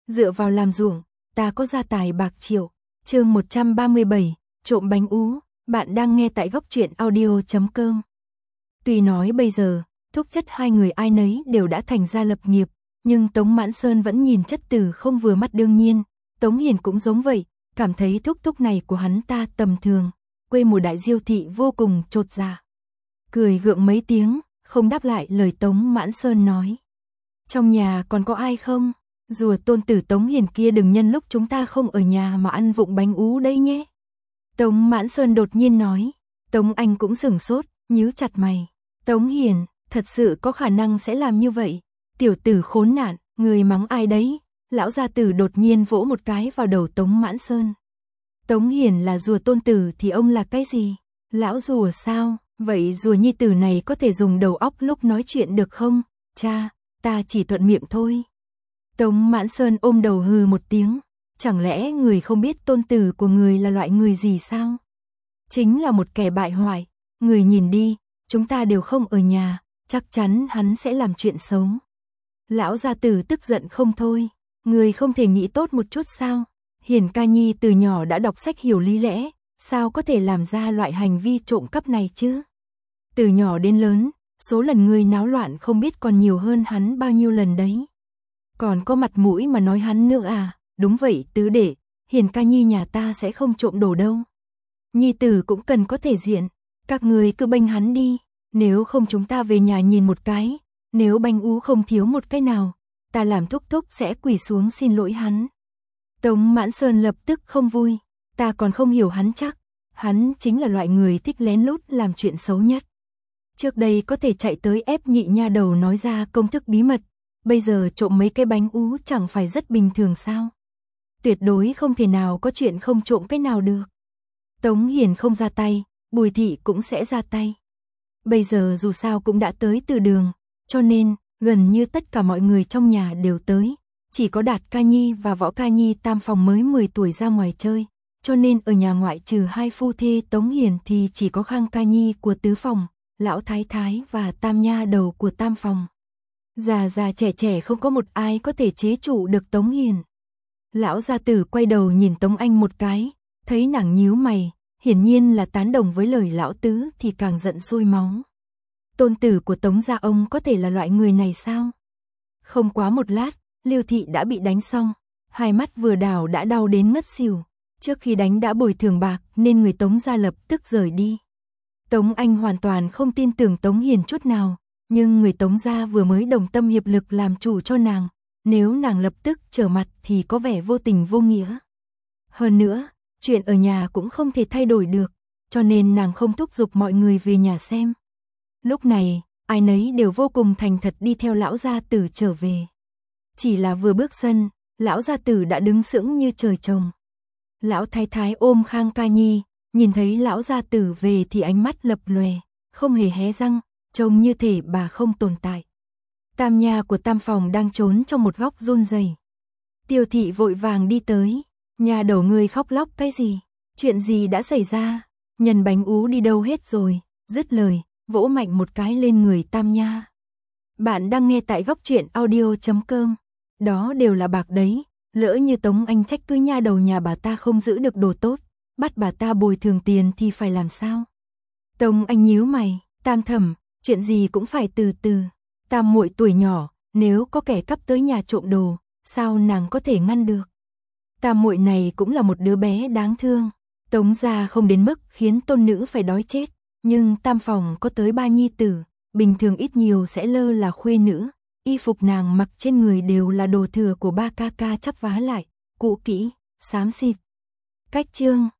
dựa vào làm ruộng, ta có gia tài bạc triệu. Chương 137, trộm bánh ú, bạn đang nghe tại góc truyện audio.com. Tuy nói bây giờ, thúc chất hai người ai nấy đều đã thành gia lập nghiệp, nhưng Tống Mãn Sơn vẫn nhìn chất tử không vừa mắt đương nhiên, Tống Hiền cũng giống vậy, cảm thấy thúc thúc này của hắn ta tầm thường, quê mùa đại diêu thị vô cùng chột dạ. Cười gượng mấy tiếng, không đáp lại lời Tống Mãn Sơn nói. Trong nhà còn có ai không? Rùa tôn tử Tống Hiền kia đừng nhân lúc chúng ta không ở nhà mà ăn vụng bánh ú đây nhé. Tống Mãn Sơn đột nhiên nói. Tống Anh cũng sửng sốt, nhíu chặt mày. Tống Hiền, thật sự có khả năng sẽ làm như vậy. Tiểu tử khốn nạn, người mắng ai đấy? Lão gia tử đột nhiên vỗ một cái vào đầu Tống Mãn Sơn. Tống Hiền là rùa tôn tử thì ông là cái gì? Lão rùa sao? Vậy rùa nhi tử này có thể dùng đầu óc lúc nói chuyện được không? Cha, ta chỉ thuận miệng thôi. Tống Mãn Sơn ôm đầu hừ một tiếng. Chẳng lẽ người không biết tôn tử của người là loại người gì sao? Chính là một kẻ bại hoại. Người nhìn đi, chúng ta đều không ở nhà, chắc chắn hắn sẽ làm chuyện xấu. Lão gia tử tức giận không thôi. Người không thể nghĩ tốt một chút sao? Hiền ca nhi từ nhỏ đã đọc sách hiểu lý lẽ, sao có thể làm ra loại hành vi trộm cắp này chứ? Từ nhỏ đến lớn, số lần người náo loạn không biết còn nhiều hơn hắn bao nhiêu lần đấy. Còn có mặt mũi mà nói hắn nữa à? Đúng vậy tứ đệ, Hiền ca nhi nhà ta sẽ không trộm đồ đâu. Nhi tử cũng cần có thể diện, các người cứ bênh hắn đi, nếu không chúng ta về nhà nhìn một cái, nếu bánh ú không thiếu một cái nào, ta làm thúc thúc sẽ quỳ xuống xin lỗi hắn. Tống Mãn Sơn lập tức không vui, ta còn không hiểu hắn chắc, hắn chính là loại người thích lén lút làm chuyện xấu nhất. Trước đây có thể chạy tới ép nhị nha đầu nói ra công thức bí mật, bây giờ trộm mấy cái bánh ú chẳng phải rất bình thường sao? Tuyệt đối không thể nào có chuyện không trộm cái nào được. Tống Hiền không ra tay, Bùi thị cũng sẽ ra tay. Bây giờ dù sao cũng đã tới từ đường, cho nên gần như tất cả mọi người trong nhà đều tới. Chỉ có Đạt ca nhi và Võ ca nhi tam phòng mới 10 tuổi ra ngoài chơi, cho nên ở nhà ngoại trừ hai phu thê Tống Hiền thì chỉ có Khang ca nhi của tứ phòng, lão thái thái và tam nha đầu của tam phòng. Già già trẻ trẻ không có một ai có thể chế trụ được Tống Hiền. Lão gia tử quay đầu nhìn Tống Anh một cái, thấy nàng nhíu mày, hiển nhiên là tán đồng với lời lão tứ thì càng giận sôi máu. Tôn tử của Tống gia ông có thể là loại người này sao? Không quá một lát, Lưu thị đã bị đánh xong, hai mắt vừa đảo đã đau đến ngất xỉu. Trước khi đánh đã bồi thường bạc nên người Tống gia lập tức rời đi. Tống Anh hoàn toàn không tin tưởng Tống Hiền chút nào, nhưng người Tống gia vừa mới đồng tâm hiệp lực làm chủ cho nàng, nếu nàng lập tức trở mặt thì có vẻ vô tình vô nghĩa. Hơn nữa, chuyện ở nhà cũng không thể thay đổi được, cho nên nàng không thúc giục mọi người về nhà xem. Lúc này, ai nấy đều vô cùng thành thật đi theo lão gia tử trở về. Chỉ là vừa bước sân, lão gia tử đã đứng sững như trời trồng. Lão thái thái ôm Khang ca nhi, nhìn thấy lão gia tử về thì ánh mắt lập lòe, không hề hé răng, trông như thể bà không tồn tại. Tam nha của tam phòng đang trốn trong một góc run rẩy. Tiêu thị vội vàng đi tới, nhà đầu người khóc lóc cái gì? Chuyện gì đã xảy ra? Nhân bánh ú đi đâu hết rồi? Dứt lời, vỗ mạnh một cái lên người tam nha. Bạn đang nghe tại góc truyện audio.com. Đó đều là bạc đấy, lỡ như Tống Anh trách cứ nha đầu nhà bà ta không giữ được đồ tốt, bắt bà ta bồi thường tiền thì phải làm sao? Tống Anh nhíu mày, tam thẩm, chuyện gì cũng phải từ từ. Tam muội tuổi nhỏ, nếu có kẻ cắp tới nhà trộm đồ, sao nàng có thể ngăn được? Tam muội này cũng là một đứa bé đáng thương. Tống gia không đến mức khiến tôn nữ phải đói chết, nhưng tam phòng có tới 3 nhi tử, bình thường ít nhiều sẽ lơ là khuê nữ. Y phục nàng mặc trên người đều là đồ thừa của ba ca ca chắp vá lại, cũ kỹ, xám xịt. Cách chương